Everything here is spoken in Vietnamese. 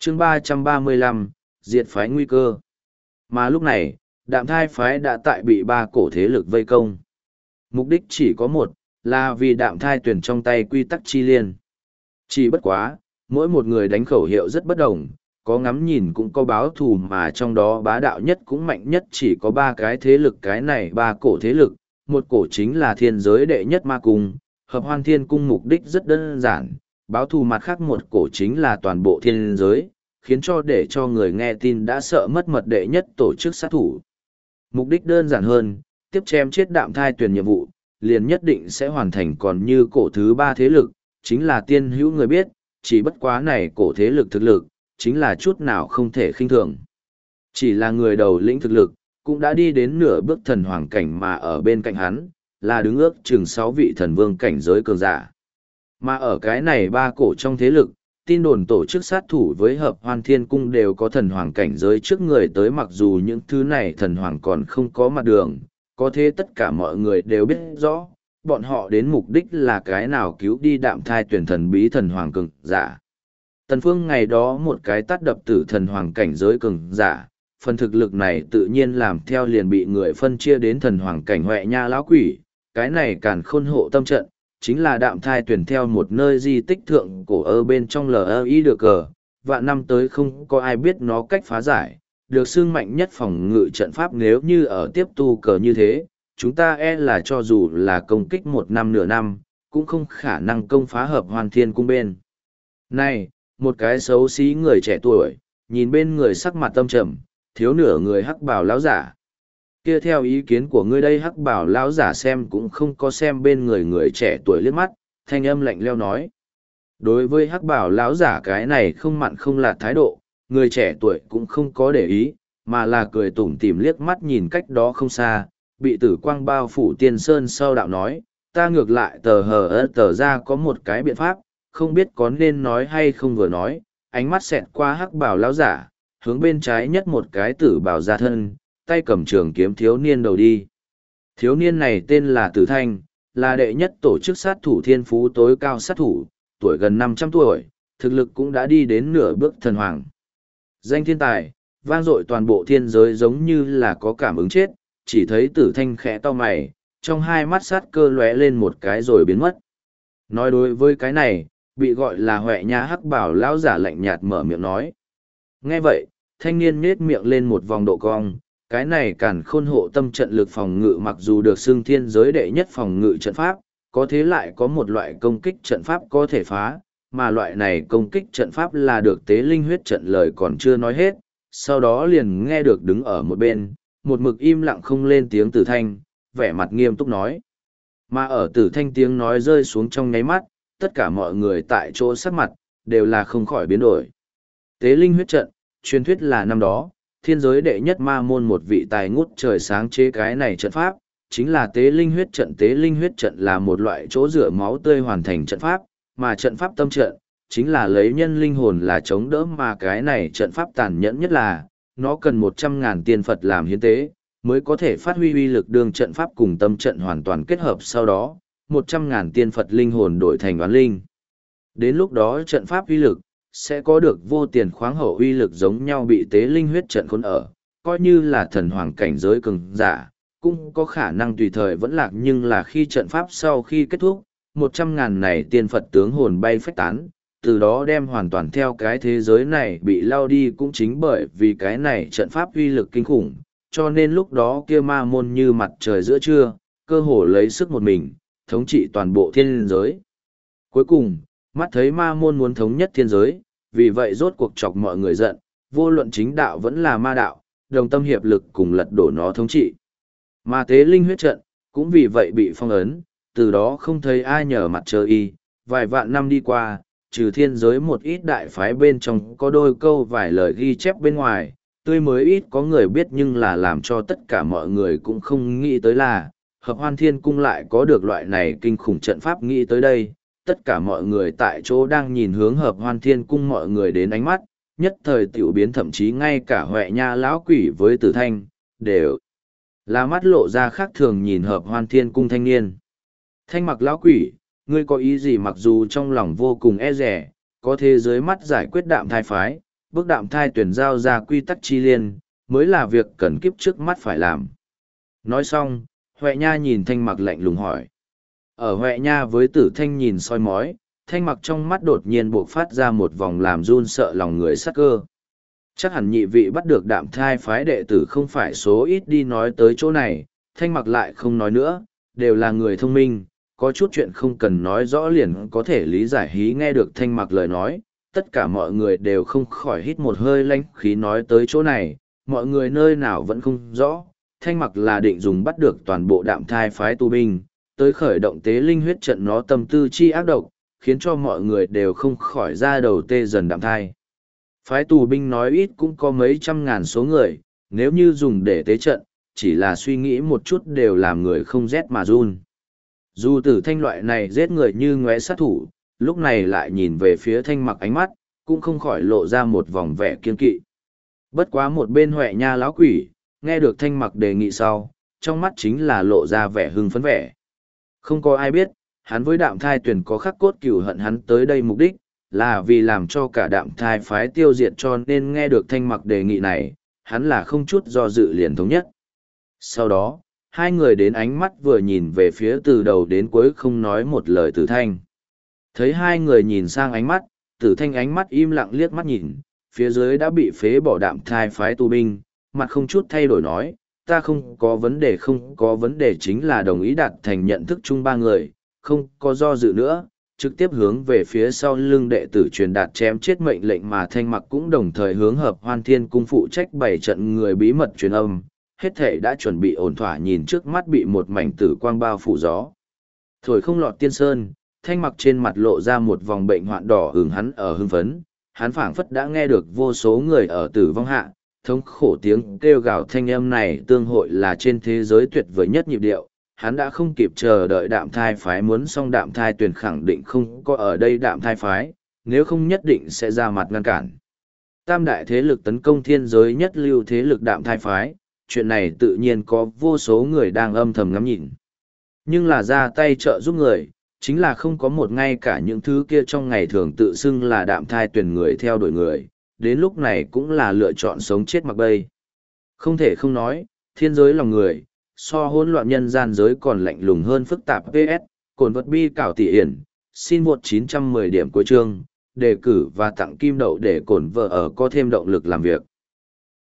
chương 335, diệt phái nguy cơ. Mà lúc này, đạm thai phái đã tại bị ba cổ thế lực vây công. Mục đích chỉ có một, là vì đạm thai tuyển trong tay quy tắc chi liên. Chỉ bất quá, mỗi một người đánh khẩu hiệu rất bất đồng, có ngắm nhìn cũng có báo thù, mà trong đó bá đạo nhất cũng mạnh nhất chỉ có ba cái thế lực. Cái này ba cổ thế lực, một cổ chính là thiên giới đệ nhất ma cung, hợp hoan thiên cung. Mục đích rất đơn giản, báo thù. Mặt khác một cổ chính là toàn bộ thiên giới, khiến cho để cho người nghe tin đã sợ mất mật đệ nhất tổ chức sát thủ. Mục đích đơn giản hơn, tiếp chém chết đạm thai tuyển nhiệm vụ, liền nhất định sẽ hoàn thành. Còn như cổ thứ ba thế lực, chính là tiên hữu người biết, chỉ bất quá này cổ thế lực thực lực, chính là chút nào không thể khinh thường. Chỉ là người đầu lĩnh thực lực, cũng đã đi đến nửa bước thần hoàng cảnh, mà ở bên cạnh hắn, là đứng ước chừng 6 vị thần vương cảnh giới cường giả. Mà ở cái này ba cổ trong thế lực, tin đồn tổ chức sát thủ với hợp hoan thiên cung đều có thần hoàng cảnh giới trước người tới. Mặc dù những thứ này thần hoàng còn không có mặt đường, có thế tất cả mọi người đều biết rõ, bọn họ đến mục đích là cái nào, cứu đi đạm thai tuyển thần bí thần hoàng cường giả. Tần Phương ngày đó một cái tát đập tử thần hoàng cảnh giới cường giả, phần thực lực này tự nhiên làm theo liền bị người phân chia đến thần hoàng cảnh Huệ Nha lão quỷ. Cái này càn khôn hộ tâm trận, chính là đạm thai tuyển theo một nơi di tích thượng cổ ở bên trong LI được cờ, vạn năm tới không có ai biết nó cách phá giải, được xưng mạnh nhất phòng ngự trận pháp. Nếu như ở tiếp tu cờ như thế, chúng ta là cho dù là công kích 1 năm nửa năm, cũng không khả năng công phá hợp hoan thiên cung bên. Này, một cái xấu xí người trẻ tuổi, nhìn bên người sắc mặt tâm trầm, thiếu nửa người hắc bào lão giả. Kia theo ý kiến của ngươi đây, hắc bào lão giả xem cũng không có xem bên người trẻ tuổi liếc mắt, thanh âm lạnh leo nói. Đối với hắc bào lão giả cái này không mặn không lạt thái độ, người trẻ tuổi cũng không có để ý, mà là cười tủm tỉm liếc mắt nhìn cách đó không xa, bị tử quang bao phủ tiên sơn sau đạo nói, ta ngược lại tờ ra có một cái biện pháp, không biết có nên nói hay không. Vừa nói, ánh mắt xẹt qua hắc bào lão giả, hướng bên trái nhất một cái tử bào ra thân, tay cầm trường kiếm thiếu niên đầu đi. Thiếu niên này tên là Tử Thanh, là đệ nhất tổ chức sát thủ thiên phú tối cao sát thủ, tuổi gần 500 tuổi, thực lực cũng đã đi đến nửa bước thần hoàng. Danh thiên tài, vang dội toàn bộ thiên giới, giống như là có cảm ứng chết, chỉ thấy Tử Thanh khẽ to mày, trong hai mắt sát cơ lóe lên một cái rồi biến mất. Nói đối với cái này, bị gọi là Huệ Nha hắc bảo lão giả lạnh nhạt mở miệng nói. Nghe vậy, thanh niên nhếch miệng lên một vòng độ cong, cái này càn khôn hộ tâm trận lực phòng ngự mặc dù được xưng thiên giới đệ nhất phòng ngự trận pháp, có thế lại có một loại công kích trận pháp có thể phá, mà loại này công kích trận pháp là được tế linh huyết trận. Lời còn chưa nói hết, sau đó liền nghe được đứng ở một bên, một mực im lặng không lên tiếng Tử Thanh, vẻ mặt nghiêm túc nói. Mà ở Tử Thanh tiếng nói rơi xuống trong nháy mắt, tất cả mọi người tại chỗ sắc mặt, đều là không khỏi biến đổi. Tế linh huyết trận, truyền thuyết là năm đó, thiên giới đệ nhất ma môn một vị tài ngút trời sáng chế cái này trận pháp, chính là tế linh huyết trận. Tế linh huyết trận là một loại chỗ rửa máu tươi hoàn thành trận pháp, mà trận pháp tâm trận, chính là lấy nhân linh hồn là chống đỡ. Mà cái này trận pháp tàn nhẫn nhất là, nó cần 100.000 tiền Phật làm hiến tế, mới có thể phát huy uy lực. Đường trận pháp cùng tâm trận hoàn toàn kết hợp sau đó, 100.000 tiền Phật linh hồn đổi thành oán linh. Đến lúc đó trận pháp uy lực, sẽ có được vô tiền khoáng hậu uy lực giống nhau. Bị tế linh huyết trận khốn ở, coi như là thần hoàng cảnh giới cường giả, cũng có khả năng tùy thời vẫn lạc. Nhưng là khi trận pháp sau khi kết thúc, 100.000 này tiên Phật tướng hồn bay phách tán, từ đó đem hoàn toàn theo cái thế giới này bị lao đi. Cũng chính bởi vì cái này trận pháp uy lực kinh khủng, cho nên lúc đó kia ma môn như mặt trời giữa trưa, cơ hồ lấy sức một mình, thống trị toàn bộ thiên giới. Cuối cùng, mắt thấy ma môn muốn thống nhất thiên giới, vì vậy rốt cuộc chọc mọi người giận, vô luận chính đạo vẫn là ma đạo, đồng tâm hiệp lực cùng lật đổ nó thống trị. Mà tế linh huyết trận, cũng vì vậy bị phong ấn, từ đó không thấy ai nhờ mặt trời y. Vài vạn năm đi qua, trừ thiên giới một ít đại phái bên trong có đôi câu vài lời ghi chép bên ngoài, tươi mới ít có người biết. Nhưng là làm cho tất cả mọi người cũng không nghĩ tới là, hợp hoan thiên cung lại có được loại này kinh khủng trận pháp. Nghĩ tới đây, tất cả mọi người tại chỗ đang nhìn hướng hợp hoan thiên cung, mọi người đến ánh mắt nhất thời tiểu biến, thậm chí ngay cả Huệ Nha lão quỷ với Tử Thanh đều là mắt lộ ra khác thường nhìn hợp hoan thiên cung thanh niên. Thanh mặc lão quỷ, ngươi có ý gì? Mặc dù trong lòng vô cùng e rẻ, có thế dưới mắt giải quyết đạm thai phái, bước đạm thai tuyển giao ra quy tắc chi liên, mới là việc cần kiếp trước mắt phải làm. Nói xong, Huệ Nha nhìn Thanh Mặc lạnh lùng hỏi. Ở Huệ Nha với Tử Thanh nhìn soi mói, Thanh Mặc trong mắt đột nhiên bộc phát ra một vòng làm run sợ lòng người sắc cơ. Chắc hẳn nhị vị bắt được đạm thai phái đệ tử không phải số ít đi nói tới chỗ này, Thanh Mặc lại không nói nữa, đều là người thông minh, có chút chuyện không cần nói rõ liền có thể lý giải hí nghe được Thanh Mặc lời nói, tất cả mọi người đều không khỏi hít một hơi lãnh khí nói tới chỗ này, mọi người nơi nào vẫn không rõ, Thanh Mặc là định dùng bắt được toàn bộ đạm thai phái tu binh, tới khởi động tế linh huyết trận nó tâm tư chi ác độc, khiến cho mọi người đều không khỏi ra đầu tê dần đạm thai. Phái tù binh nói ít cũng có mấy trăm ngàn số người, nếu như dùng để tế trận, chỉ là suy nghĩ một chút đều làm người không rét mà run. Dù Tử Thanh loại này giết người như ngóe sát thủ, lúc này lại nhìn về phía Thanh Mặc ánh mắt, cũng không khỏi lộ ra một vòng vẻ kiên kỵ. Bất quá một bên Huệ Nha lão quỷ, nghe được Thanh Mặc đề nghị sau, trong mắt chính là lộ ra vẻ hưng phấn vẻ. Không có ai biết, hắn với đạm thai tuyển có khắc cốt cửu hận hắn tới đây mục đích, là vì làm cho cả đạm thai phái tiêu diệt cho nên nghe được Thanh Mặc đề nghị này, hắn là không chút do dự liền thống nhất. Sau đó, hai người đến ánh mắt vừa nhìn về phía từ đầu đến cuối không nói một lời Tử Thanh. Thấy hai người nhìn sang ánh mắt, Tử Thanh ánh mắt im lặng liếc mắt nhìn, phía dưới đã bị phế bỏ đạm thai phái tu binh, mặt không chút thay đổi nói, ta không có vấn đề chính là đồng ý đạt thành nhận thức chung ba người, không có do dự nữa, trực tiếp hướng về phía sau lưng đệ tử truyền đạt chém chết mệnh lệnh mà Thanh Mặc cũng đồng thời hướng Hợp Hoan Thiên cung phụ trách bảy trận người bí mật truyền âm, hết thể đã chuẩn bị ổn thỏa nhìn trước mắt bị một mảnh tử quang bao phủ gió. Thổi không lọt tiên sơn, Thanh Mặc trên mặt lộ ra một vòng bệnh hoạn đỏ hừng hắn ở hưng phấn, hắn phảng phất đã nghe được vô số người ở tử vong hạ, thống khổ tiếng kêu gào thanh âm này tương hội là trên thế giới tuyệt vời nhất nhịp điệu. Hắn đã không kịp chờ đợi đạm thai phái muốn xong đạm thai tuyển khẳng định không có ở đây đạm thai phái, nếu không nhất định sẽ ra mặt ngăn cản. Tam đại thế lực tấn công thiên giới nhất lưu thế lực đạm thai phái, chuyện này tự nhiên có vô số người đang âm thầm ngắm nhìn. Nhưng là ra tay trợ giúp người, chính là không có một ngay cả những thứ kia trong ngày thường tự xưng là đạm thai tuyển người theo đuổi người, đến lúc này cũng là lựa chọn sống chết mặc bây. Không thể không nói, thiên giới lòng người, so hỗn loạn nhân gian giới còn lạnh lùng hơn phức tạp PS, cồn vật bi cảo tỷ hiển, xin một 910 điểm cuối chương, đề cử và tặng kim đậu để cổn vợ ở có thêm động lực làm việc.